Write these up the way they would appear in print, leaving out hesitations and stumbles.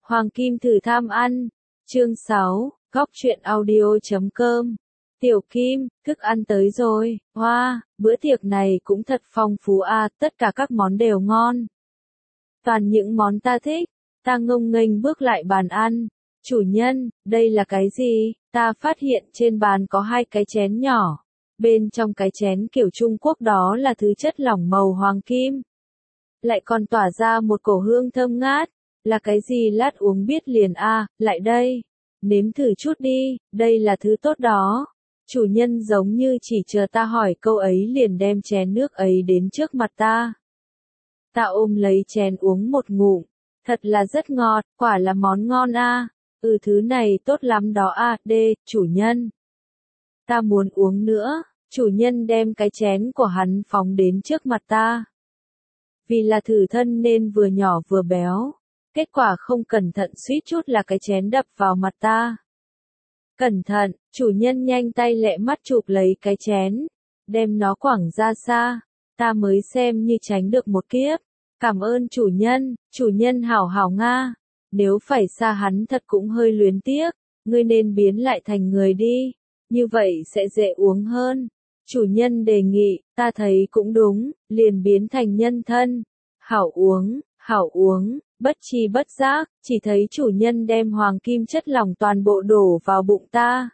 Hoàng Kim thử tham ăn. Chương 6, Góc truyện audio.com. Tiểu Kim, thức ăn tới rồi. Hoa, bữa tiệc này cũng thật phong phú à, tất cả các món đều ngon. Toàn những món ta thích. Ta ngông nghênh bước lại bàn ăn. Chủ nhân, đây là cái gì? Ta phát hiện trên bàn có 2 cái chén nhỏ. Bên trong cái chén kiểu Trung Quốc đó là thứ chất lỏng màu hoàng kim. Lại còn tỏa ra một cổ hương thơm ngát. Là cái gì lát uống biết liền à, lại đây. Nếm thử chút đi, đây là thứ tốt đó. Chủ nhân giống như chỉ chờ ta hỏi câu ấy liền đem chén nước ấy đến trước mặt ta. Ta ôm lấy chén uống một ngụm. Thật là rất ngọt, quả là món ngon à. Thứ này tốt lắm đó à, chủ nhân. Ta muốn uống nữa, chủ nhân đem cái chén của hắn phóng đến trước mặt ta. Vì là thử thân nên vừa nhỏ vừa béo. Kết quả không cẩn thận suýt chút là cái chén đập vào mặt ta. Cẩn thận, chủ nhân nhanh tay lẹ mắt chụp lấy cái chén. Đem nó quẳng ra xa. Ta mới xem như tránh được một kiếp. Cảm ơn chủ nhân hảo hảo nga. Nếu phải xa hắn thật cũng hơi luyến tiếc. Ngươi nên biến lại thành người đi. Như vậy sẽ dễ uống hơn. Chủ nhân đề nghị, ta thấy cũng đúng, liền biến thành nhân thân. Hảo uống, bất chi bất giác, chỉ thấy chủ nhân đem hoàng kim chất lỏng toàn bộ đổ vào bụng ta.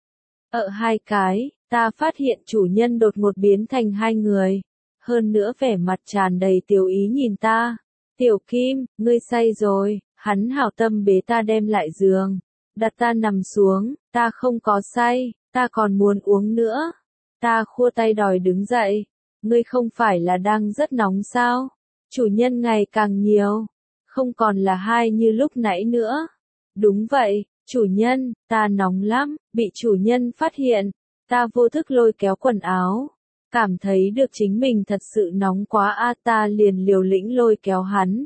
2 cái, ta phát hiện chủ nhân đột ngột biến thành 2 người. Hơn nữa vẻ mặt tràn đầy tiểu ý nhìn ta. Tiểu Kim, ngươi say rồi, hắn hảo tâm bế ta đem lại giường. Đặt ta nằm xuống, ta không có say, ta còn muốn uống nữa. Ta khua tay đòi đứng dậy. Ngươi không phải là đang rất nóng sao? Chủ nhân ngày càng nhiều. Không còn là 2 như lúc nãy nữa. Đúng vậy, chủ nhân, ta nóng lắm, bị chủ nhân phát hiện. Ta vô thức lôi kéo quần áo. Cảm thấy được chính mình thật sự nóng quá a, ta liền liều lĩnh lôi kéo hắn.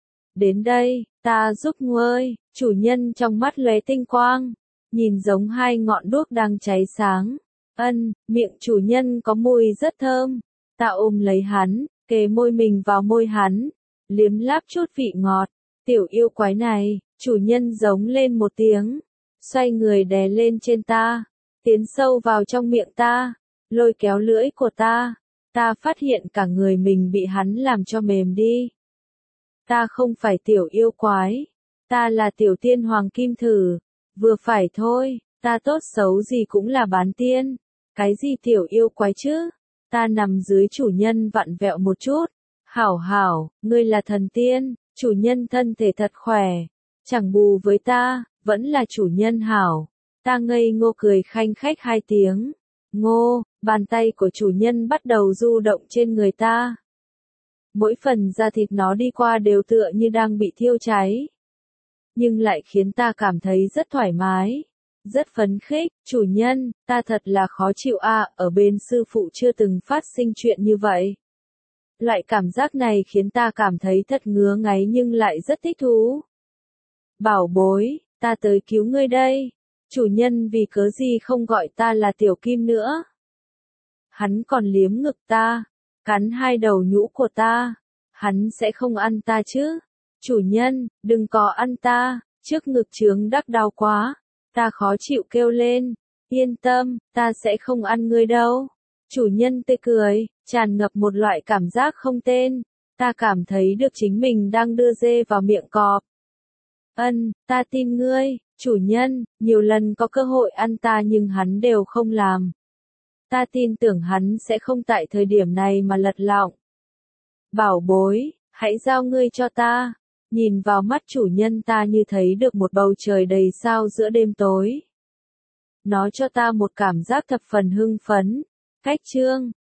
Đến đây, ta giúp ngươi, chủ nhân trong mắt lóe tinh quang. Nhìn giống 2 ngọn đuốc đang cháy sáng. Miệng chủ nhân có mùi rất thơm. Ta ôm lấy hắn, kề môi mình vào môi hắn. Liếm láp chút vị ngọt. Tiểu yêu quái này, chủ nhân giống lên một tiếng. Xoay người đè lên trên ta. Tiến sâu vào trong miệng ta. Lôi kéo lưỡi của ta. Ta phát hiện cả người mình bị hắn làm cho mềm đi. Ta không phải tiểu yêu quái. Ta là tiểu tiên hoàng kim thử. Vừa phải thôi, ta tốt xấu gì cũng là bán tiên. Cái gì tiểu yêu quái chứ? Ta nằm dưới chủ nhân vặn vẹo một chút. Hảo, ngươi là thần tiên, chủ nhân thân thể thật khỏe. Chẳng bù với ta, vẫn là chủ nhân hảo. Ta ngây ngô cười khanh khách 2 tiếng. Ngô, bàn tay của chủ nhân bắt đầu du động trên người ta. Mỗi phần da thịt nó đi qua đều tựa như đang bị thiêu cháy. Nhưng lại khiến ta cảm thấy rất thoải mái. Rất phấn khích, chủ nhân, ta thật là khó chịu à, ở bên sư phụ chưa từng phát sinh chuyện như vậy. Loại cảm giác này khiến ta cảm thấy thật ngứa ngáy nhưng lại rất thích thú. Bảo bối, ta tới cứu ngươi đây. Chủ nhân vì cớ gì không gọi ta là Tiểu Kim nữa. Hắn còn liếm ngực ta, cắn 2 đầu nhũ của ta. Hắn sẽ không ăn ta chứ? Chủ nhân, đừng có ăn ta, trước ngực chướng đắc đau quá. Ta khó chịu kêu lên. Yên tâm, ta sẽ không ăn ngươi đâu. Chủ nhân tươi cười, tràn ngập một loại cảm giác không tên. Ta cảm thấy được chính mình đang đưa dê vào miệng cọp. Ta tin ngươi, chủ nhân, nhiều lần có cơ hội ăn ta nhưng hắn đều không làm. Ta tin tưởng hắn sẽ không tại thời điểm này mà lật lọng. Bảo bối, hãy giao ngươi cho ta. Nhìn vào mắt chủ nhân ta như thấy được một bầu trời đầy sao giữa đêm tối. Nó cho ta một cảm giác thập phần hưng phấn. Cách chương